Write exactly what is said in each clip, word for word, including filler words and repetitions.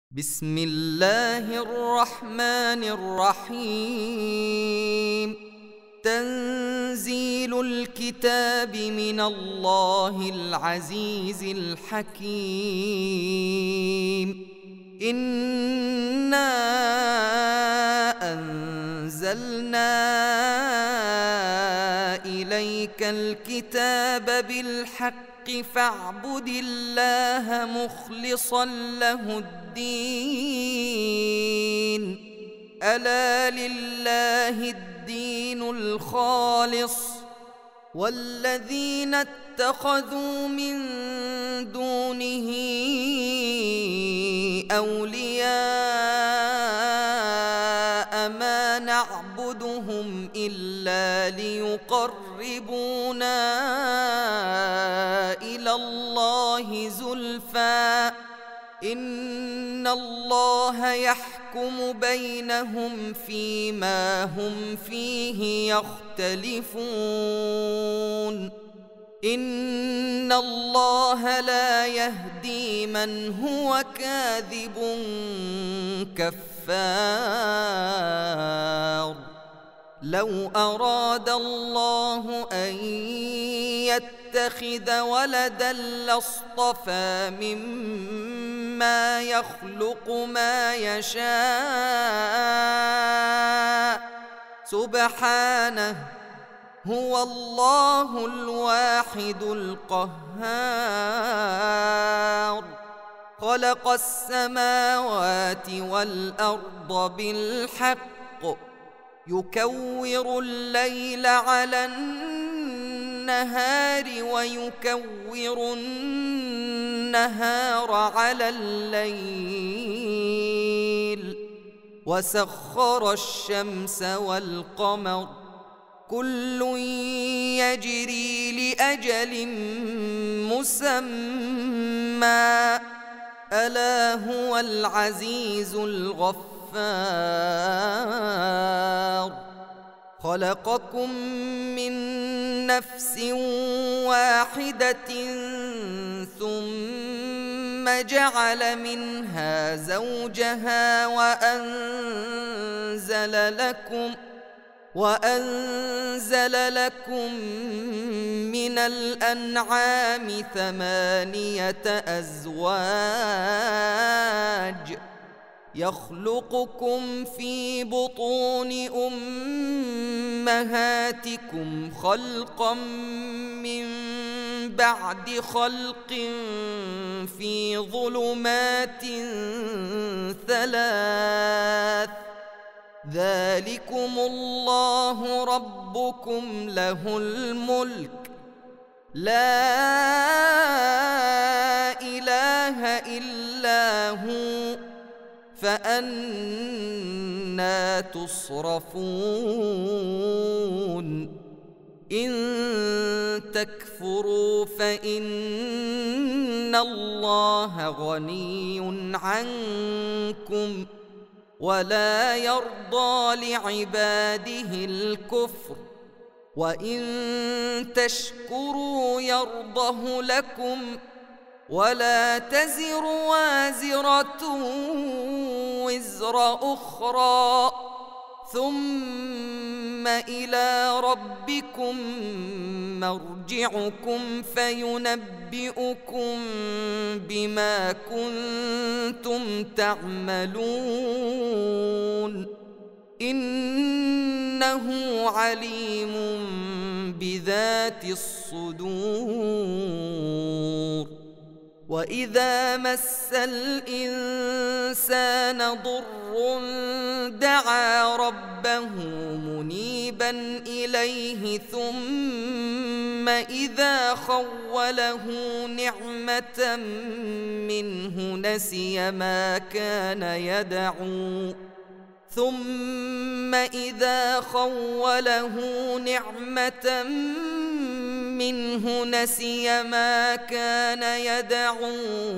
بسم الله الرحمن الرحيم. تنزيل الكتاب من الله العزيز الحكيم. إنا أنزلنا إليك الكتاب بالحق فاعبد الله مخلصا له الدين. ألا لله الدين الخالص والذين اتخذوا من دونه أولياء ما نعبدهم إلا ليقربونا إلى الله زلفى إن الله يحكم بينهم فيما هم فيه يختلفون. إن الله لا يهدي من هو كاذب كفار. لو أراد الله أن يتخذ ولدا لاصطفى مما يخلق ما يشاء سبحانه هو الله الواحد القهار. خلق السماوات والأرض بالحق يكور الليل على النهار ويكور النهار على الليل وسخر الشمس والقمر كل يجري لأجل مسمى ألا هو العزيز الغفار. خلقكم من نفس واحدة ثم جعل منها زوجها وأنزل لكم وأنزل لكم من الأنعام ثمانية أزواج يخلقكم في بطون أمهاتكم خلقا من بعد خلق في ظلمات ثلاث ذلكم الله ربكم له الملك لا إله إلا هو فأنى تصرفون. إن تكفروا فإن الله غني عنكم ولا يرضى لعباده الكفر وإن تشكروا يرضه لكم ولا تزر وازرة وزر أخرى ثم إلى ربكم مرجعكم فينبئكم بما كنتم تعملون إنه عليم بذات الصدور. وإذا مس الإنسان ضر دعا ربه منيبا إليه ثم إذا خوله نعمة منه نسي ما كان يدعو ثم إذا خوله نعمة منه نسي ما كان يدعو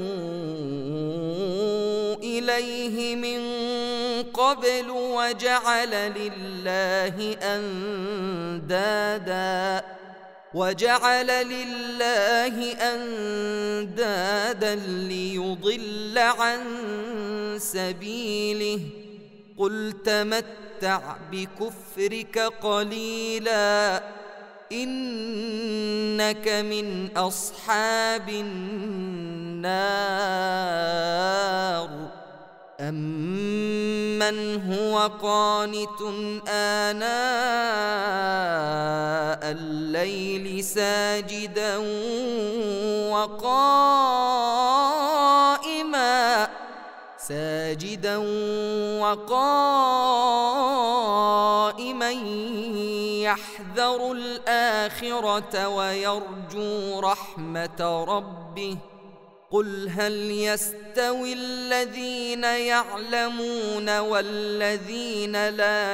إليه من قبل وجعل لله أندادا وجعل لله أندادا ليضل عن سبيله قل تمتع بكفرك قليلا إنك من أصحاب النار أمن هو قانت آناء الليل ساجدا وقائما ساجدا وقائما يحذر الآخرة ويرجو رحمة ربه قل هل يستوي الذين يعلمون والذين لا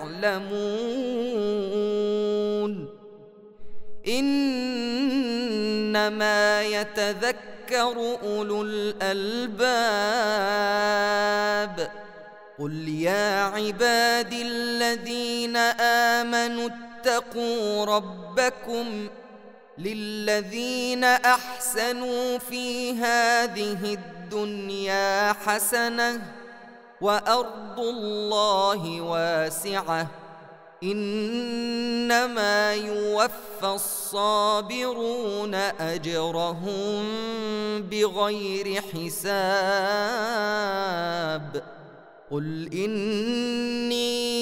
يعلمون إنما يتذكر أولو الألباب قل يا عبادي الذين آمنوا اتقوا ربكم للذين أحسنوا في هذه الدنيا حسنة وأرض الله واسعة إنما يوفى الصابرون أجرهم بغير حساب قل إني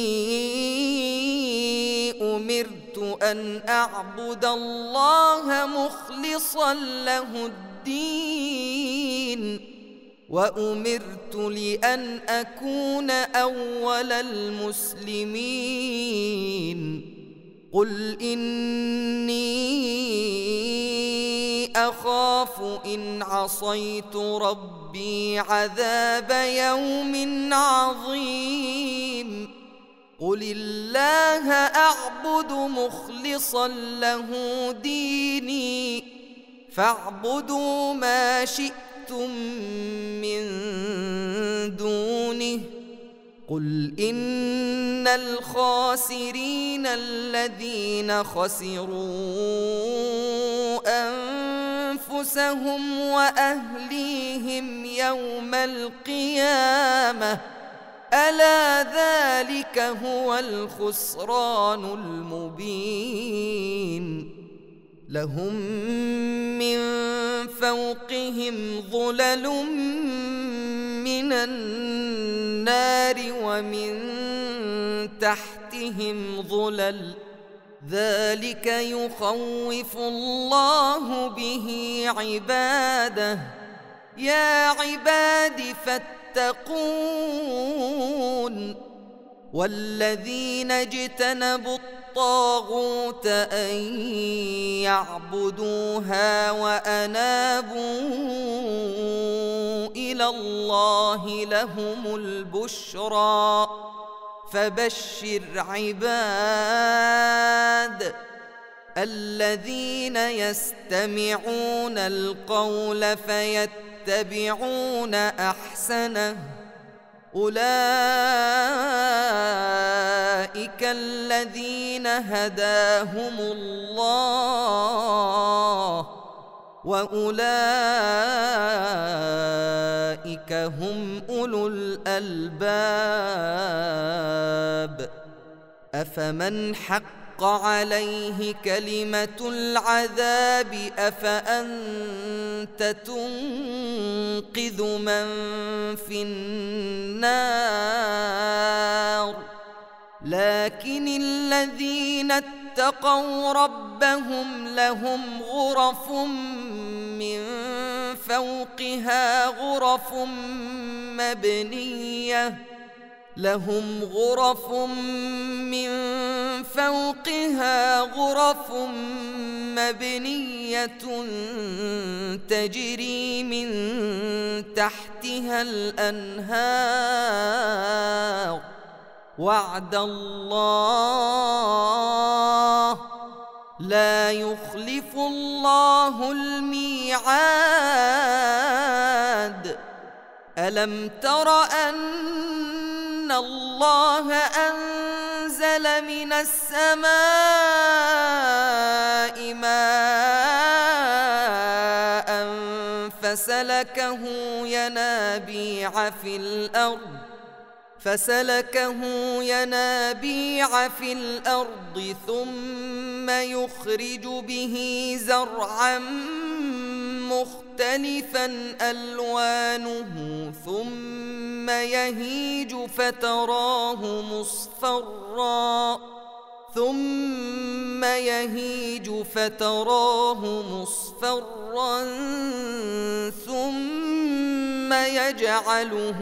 أمرت أن أعبد الله مخلصا له الدين وأمرت لأن أكون أول المسلمين قل إني أخاف إن عصيت ربي عذاب يوم عظيم قل الله أعبد مخلصا له ديني فاعبدوا ما شئتم من دونه قل إن الخاسرين الذين خسروا أنفسهم وأهليهم يوم القيامة ألا ذلك هو الخسران المبين لهم من فوقهم ظلل من النار ومن تحتهم ظلل ذلك يخوف الله به عباده يا عباد فاتقون والذين اجتنبوا الطاغوت أن يعبدوها وأنابوا إلى الله لهم البشرى فبشر عباد الذين يستمعون القول فيتبعون أحسنه أولئك الذين هداهم الله وأولئك هم أولو الألباب أفمن حق عليه كلمة العذاب أفأنت تنقذ من في النار لكن الذين اتقوا ربهم لهم غرف من فوقها غرف مبنية لهم غرف من فوقها غرف مبنية تجري من تحتها الأنهار وعد الله لا يخلف الله الميعاد ألم تر أن الله أنزل أنزل من السماء ماء فسلكه ينابيع في الأرض فسلكه ينابيع في الأرض ثم يخرج به زرعا مختلفا ألوانه ثم يهيج فتراه مصفرا ثم يهيج فتراه مصفرا ثم يجعله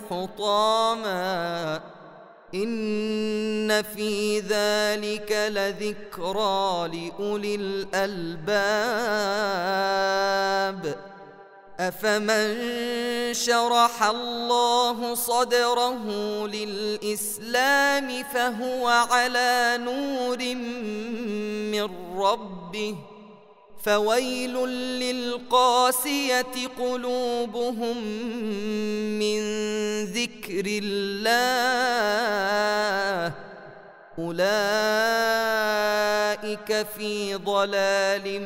حطاما إن في ذلك لذكرى لأولي الألباب أفمن شرح الله صدره للإسلام فهو على نور من ربه فويل للقاسية قلوبهم من ذكر الله أولئك في ضلال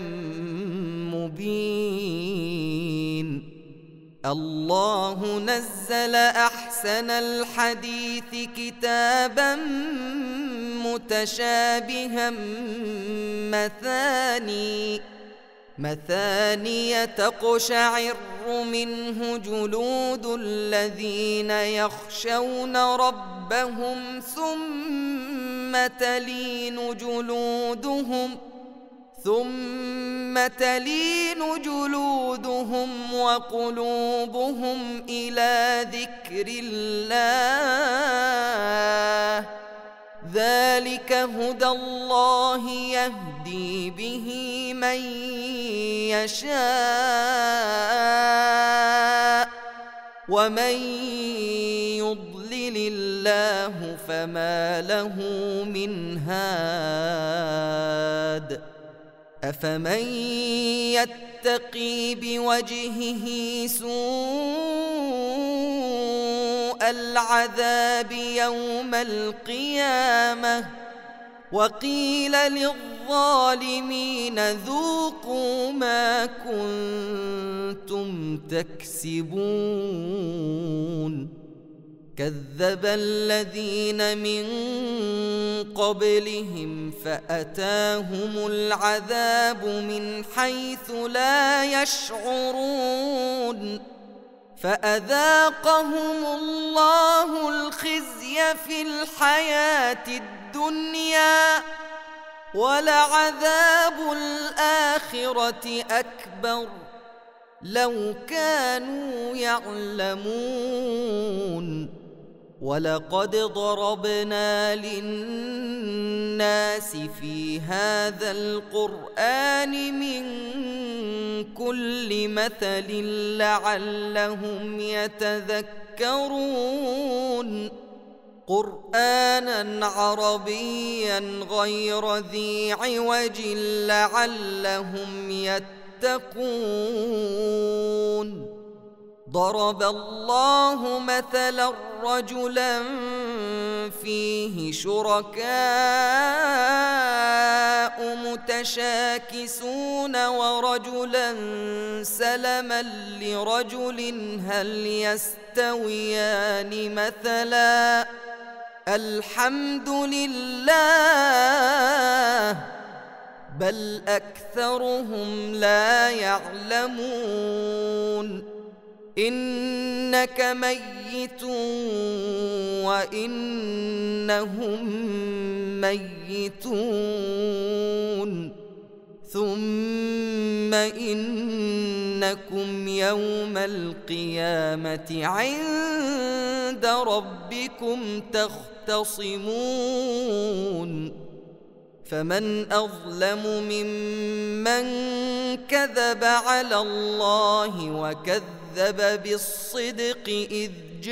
مبين الله نزل أحسن الحديث كتابا متشابها مثاني مثانية تقشعر منه جلود الذين يخشون ربهم ثم تلين جلودهم ثم تلين جلودهم وقلوبهم إلى ذكر الله ذلك هدى الله يهدي به من يشاء ومن يضلل الله فما له من هاد أفمن يتقي بوجهه سوء العذاب يوم القيامة وقيل للظالمين ذوقوا ما كنتم تكسبون كذب الذين من قبلهم فأتاهم العذاب من حيث لا يشعرون فأذاقهم الله الخزي في الحياة الدنيا ولعذاب الآخرة أكبر لو كانوا يعلمون ولقد ضربنا للناس في هذا القرآن من كل مثل لعلهم يتذكرون قرآنا عربيا غير ذي عوج لعلهم يتقون ضرب الله مثلا رجلا فيه شركاء متشاكسون ورجلا سلما لرجل هل يستويان مثلا الحمد لله بل أكثرهم لا يعلمون إنك ميت وإنهم ميتون ثم إنكم يوم القيامة عند ربكم تختصمون فمن أظلم ممن كذب على الله وكذب بالصدق إذ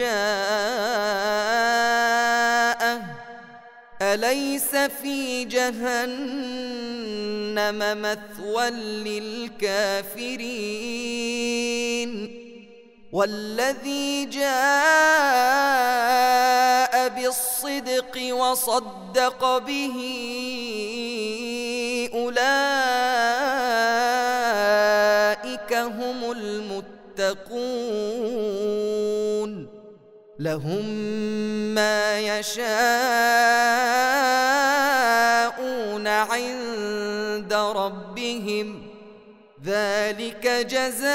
جاءه أليس في جهنم مثوى للكافرين والذي جاء بالصدق وصدق به أولئك هم المتقون لهم ما يشاءون عند ربهم ذلك جزاء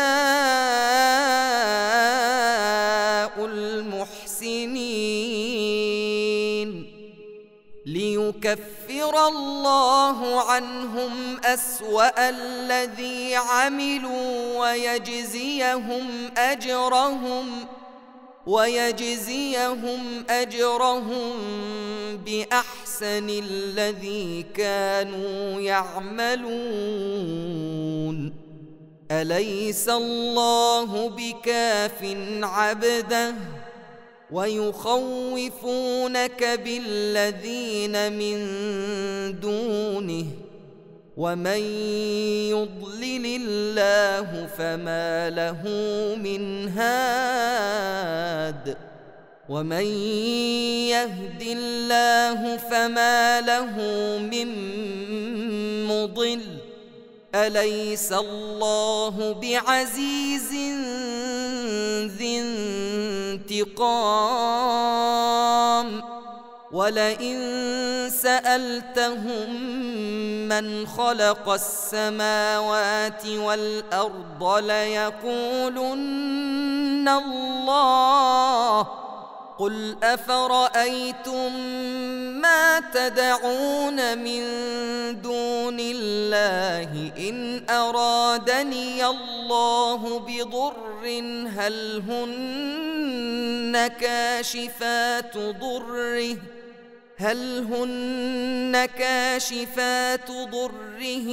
المحسنين ليكفر الله عنهم أسوأ الذي عملوا ويجزيهم أجرهم ويجزيهم أجرهم بأحسن الذي كانوا يعملون أليس الله بكاف عبده ويخوفونك بالذين من دونه ومن يضلل الله فما له من هاد ومن يهد الله فما له من مضل أليس الله بعزيز ذي انتقام ولئن سألتهم من خلق السماوات والأرض ليقولن الله قل أفرأيتم ما تدعون من دون الله إن أرادني الله بضر هل هن كاشفات ضره هل هن كاشفات ضره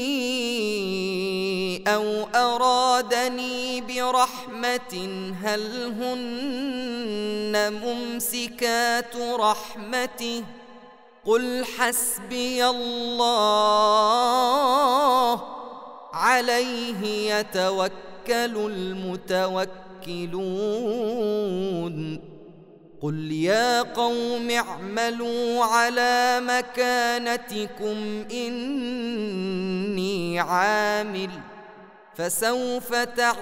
أو أرادني برحمة هل هن ممسكات رحمته قل حسبي الله عليه يتوكل المتوكلون قل يا قوم اعملوا على مكانتكم إني عامل فسوف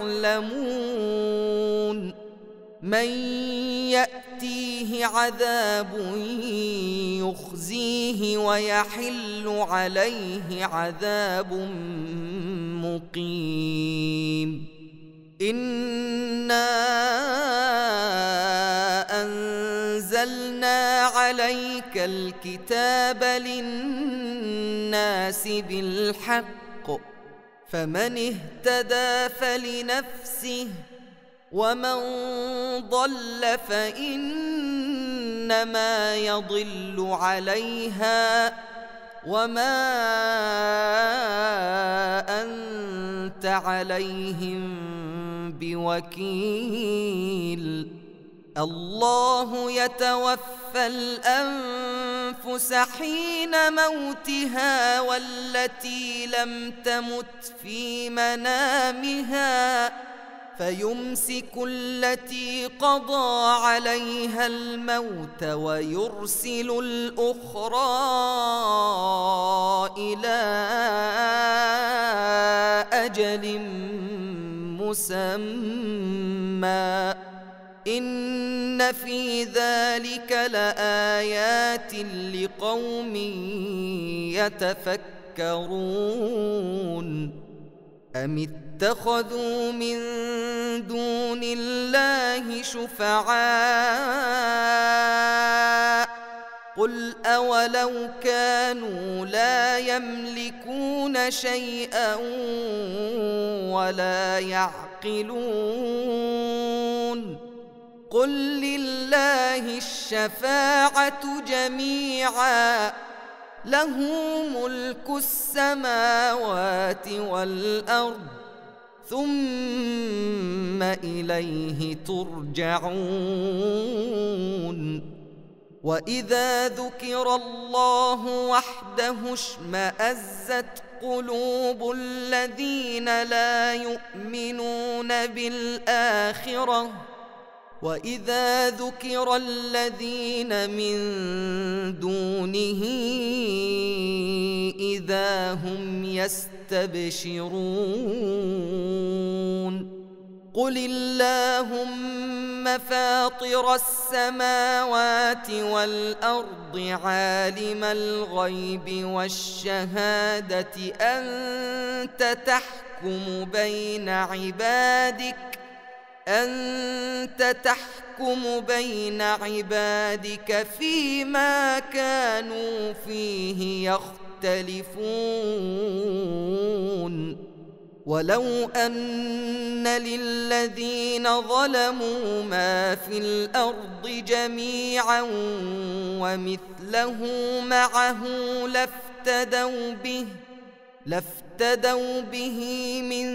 تعلمون من يأتيه عذاب يخزيه ويحل عليه عذاب مقيم إنا أنزلنا عليك الكتاب للناس بالحق فمن اهتدى فلنفسه ومن ضل فإنما يضل عليها وما أنت عليهم بوكيل الله يتوفى الأنفس حين موتها والتي لم تمت في منامها فيمسك التي قضى عليها الموت ويرسل الأخرى إلى أجل مسمى إن في ذلك لآيات لقوم يتفكرون أم اتخذوا من دون الله شفعاء قل أولو كانوا لا يملكون شيئا ولا يعقلون قل لله الشفاعة جميعا له ملك السماوات والأرض ثم إليه ترجعون وإذا ذكر الله وحده اشمأزت قلوب الذين لا يؤمنون بالآخرة وإذا ذكر الذين من دونه إذا هم يستبشرون قل اللهم فاطر السماوات والأرض عالم الغيب والشهادة أنت تحكم بين عبادك أنت تحكم بين عبادك فيما كانوا فيه يختلفون ولو أن للذين ظلموا ما في الأرض جميعا ومثله معه لافتدوا به لافتدوا به من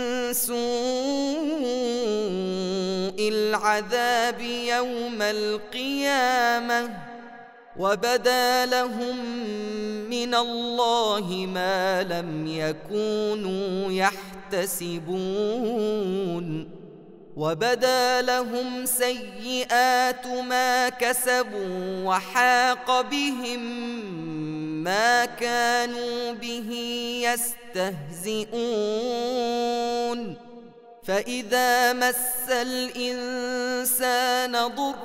سوء العذاب يوم القيامة وبدا لهم من الله ما لم يكونوا يحتسبون وبدا لهم سيئات ما كسبوا وحاق بهم ما كانوا به يستهزئون فإذا مس الإنسان ضر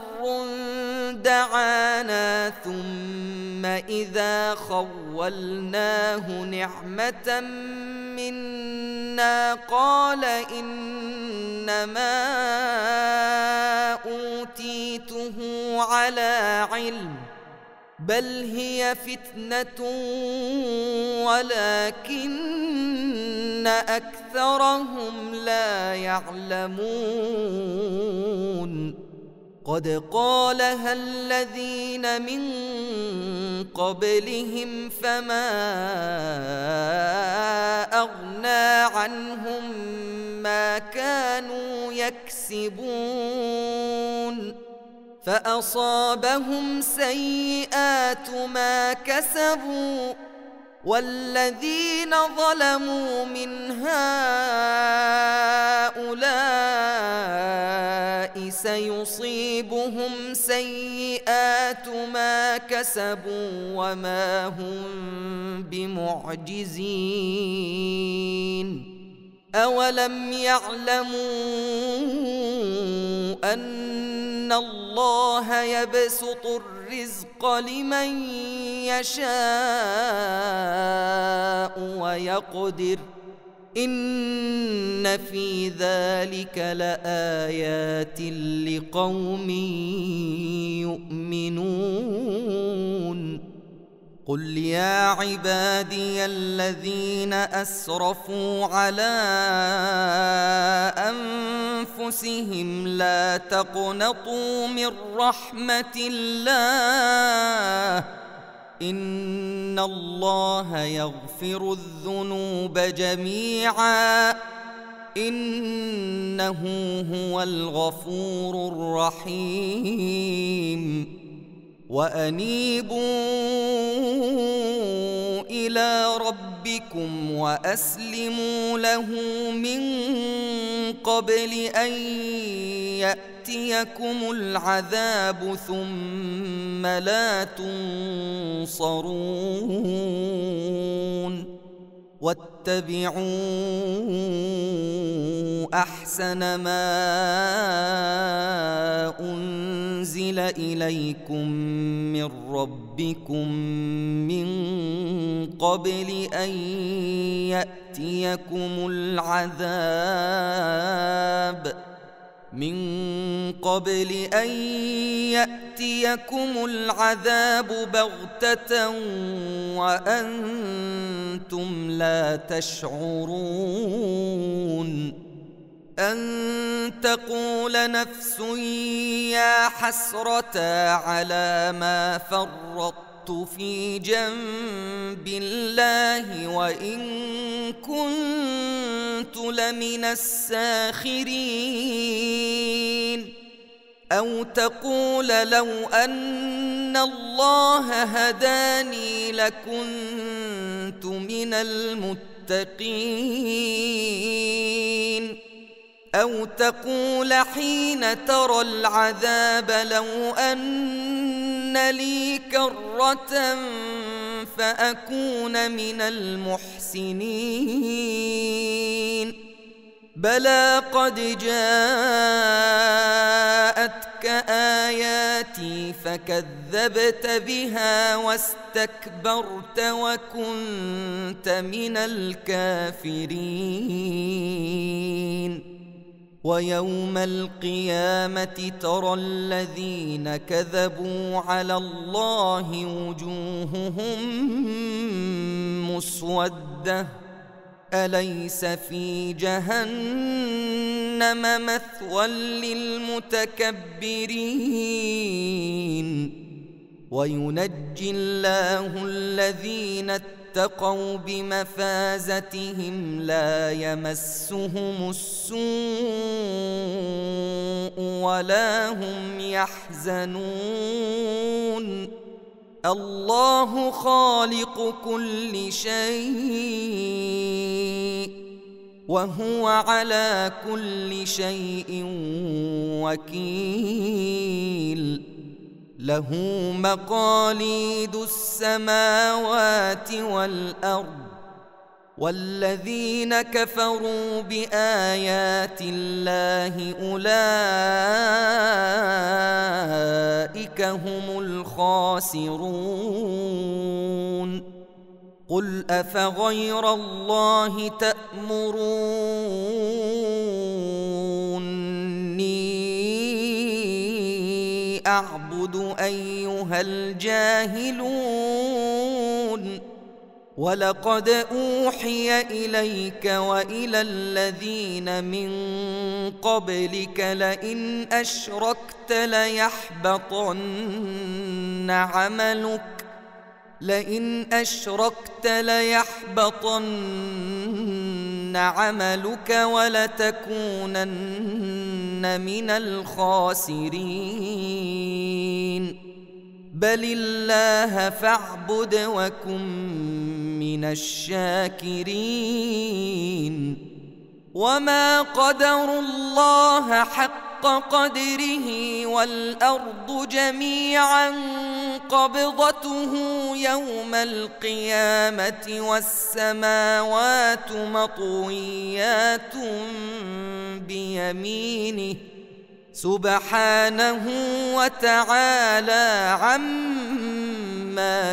دعانا ثم إذا خولناه نعمة منا قال إنما أوتيته على علم بل هي فتنة ولكن أكثرهم لا يعلمون قد قالها الذين من قبلهم فما أغنى عنهم ما كانوا يكسبون فأصابهم سيئات ما كسبوا والذين ظلموا من هؤلاء سيصيبهم سيئات ما كسبوا وما هم بمعجزين أولم يعلموا أن الله يبسط الرزق لمن يشاء ويقدر إن في ذلك لآيات لقوم يؤمنون قل يا عبادي الذين أسرفوا على أنفسهم لا تقنطوا من رحمة الله إن الله يغفر الذنوب جميعا إنه هو الغفور الرحيم وأنيبوا إلى ربكم وأسلموا له من قبل أن يأتيكم العذاب ثم لا تنصرون واتبعوا أحسن ما أنزل إليكم من ربكم من قبل أن يأتيكم العذاب من قبل أن يأتيكم العذاب بغتة وأنتم لا تشعرون أن تقول نفس يا حسرة على ما فرطت في جنب الله وإن كنت لمن الساخرين أو تقول لو أن الله هداني لكنت من المتقين أو تقول حين ترى العذاب لو أن لي كرة فأكون من المحسنين بلى قد جاءتك آياتي فكذبت بها واستكبرت وكنت من الكافرين ويوم القيامة ترى الذين كذبوا على الله وجوههم مسودة أليس في جهنم مثوى للمتكبرين وينجي الله الذين اتقوا بمفازتهم لا يمسهم السوء ولا هم يحزنون الله خالق كل شيء وهو على كل شيء وكيل له مقاليد السماوات والأرض والذين كفروا بآيات الله أولئك هم الخاسرون قل أفغير الله تأمروني أعبد أيها الجاهلون ولقد أوحي إليك وإلى الذين من قبلك لئن أشركت ليحبطن عملك لئن أشركت ليحبطن عملك ولتكونن من الخاسرين بل الله فاعبد وكن من الشاكرين وما قدروا الله حق قدره والأرض جميعا قبضته يوم القيامة والسماوات مطويات بيمينه سبحانه وتعالى عما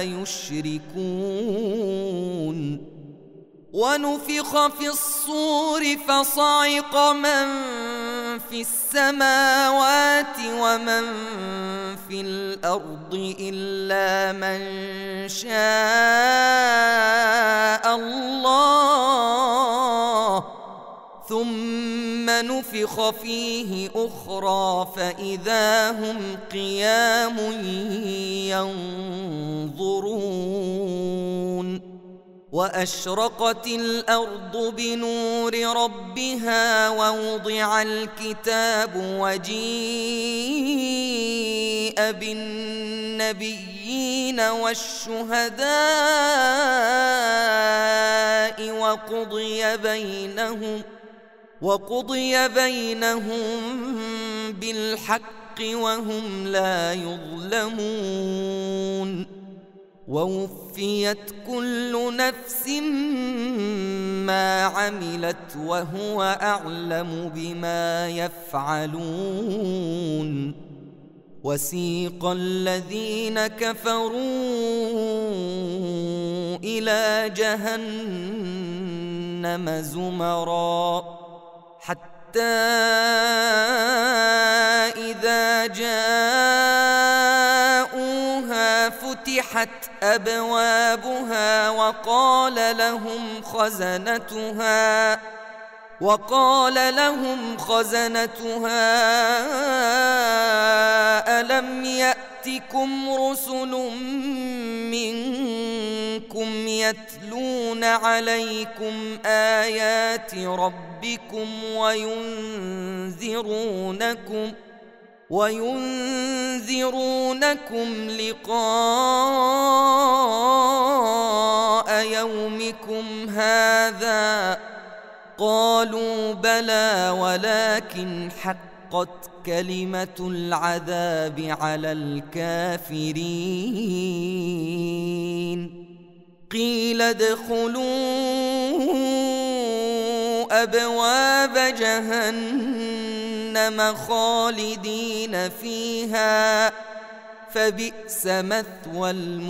يشركون ونفخ في الصور فصعق من في السماوات ومن في الأرض إلا من شاء الله ثم نفخ فيه أخرى فإذا هم قيام ينظرون وأشرقت الأرض بنور ربها ووضع الكتاب وجيء بالنبيين والشهداء وقضي بينهم وقضي بينهم بالحق وهم لا يظلمون ووفيت كل نفس ما عملت وهو أعلم بما يفعلون وسيق الذين كفروا إلى جهنم زمرا حتى إذا جاءوها فتحت أبوابها وقال لهم خزنتها وقال لهم خزنتها ألم يأتكم رسل منكم يتلون عليكم آيات ربكم وينذرونكم وينذرونكم لقاء يومكم هذا قالوا بلى ولكن حقت كلمة العذاب على الكافرين قيل ادخلوا أبواب جهنم خالدين فيها فبئس مثوى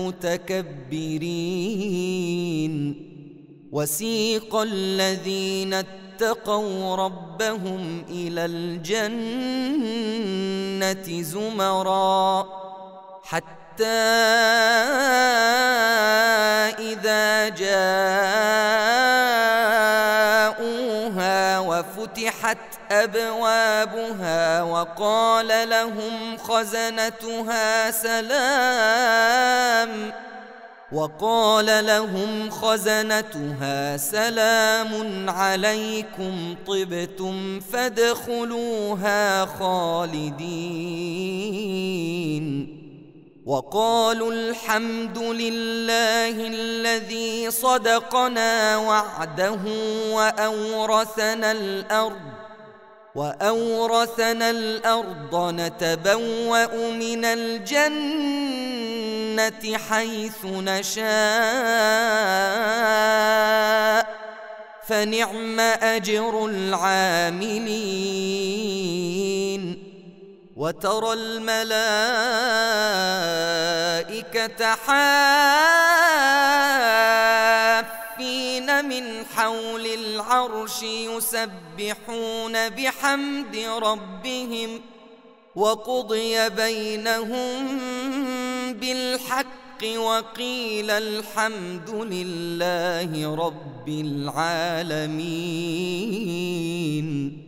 المتكبرين وسيق الذين اتقوا ربهم إلى الجنة زمرا حتى إذا جاءوها وفتحت أبوابها وقال لهم خزنتها سلام وقال لهم خزنتها سلام عليكم طبتم فادخلوها خالدين وقالوا الحمد لله الذي صدقنا وعده وأورثنا الأرض وأورثنا الأرض نتبوأ من الجنة حيث نشاء فنعم أجر العاملين وترى الملائكة حافين من حول العرش يسبحون بحمد ربهم وقضي بينهم بالحق وقيل الحمد لله رب العالمين.